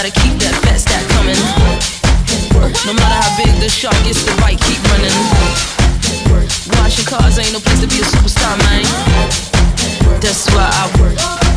gotta keep that fat stack coming. No matter how big the shark gets, the bite keep running. Washing cars ain't no place to be a superstar, man. That's why I work.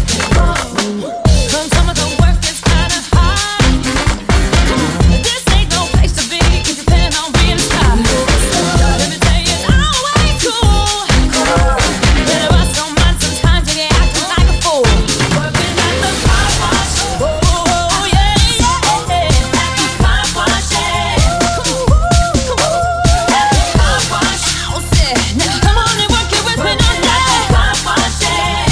Some of the work is kinda hard. This ain't no place to be if you plan on being a star. Let me tell you, it's always cool. Better bust your mind sometimes and you're acting like a fool. Working at the car wash. Oh yeah, yeah. At the car wash, yeah. At the car wash. Now come on and work it with me now. At the car wash, yeah.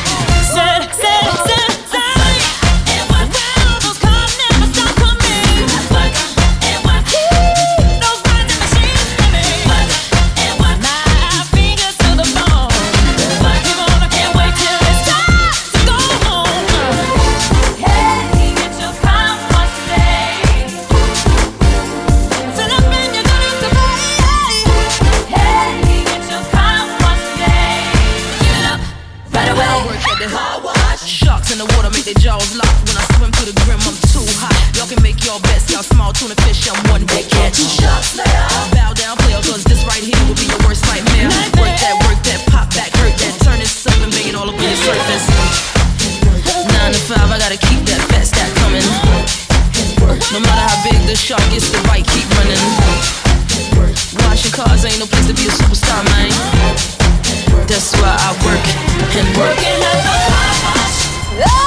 And work well, those cars never stop coming. Work and work. Those grinding machines for me. Work and work. My fingers to the bone. Work him on, I can't wait till it's time to go home. Hey, get your car washed today. Sit up and you're gonna have to pay. Hey, get your car washed today. Get up right away. Work at the car wash. Sharks in the water make their jaws lock. When I swim to the grim, I'm too hot. Y'all can make your best, y'all small tuna fish, I'm one big catch. Sharks later. Bow down, player, cause this right here will be your worst nightmare. Work that, pop back, hurt that, turn this up and bang it all up on your surface. 9 to 5, I gotta keep that fat stack coming. No matter how big the shark gets, the bite keep running. Washing cars ain't no place to be a superstar, man. That's why I work and work. Working at the car wash.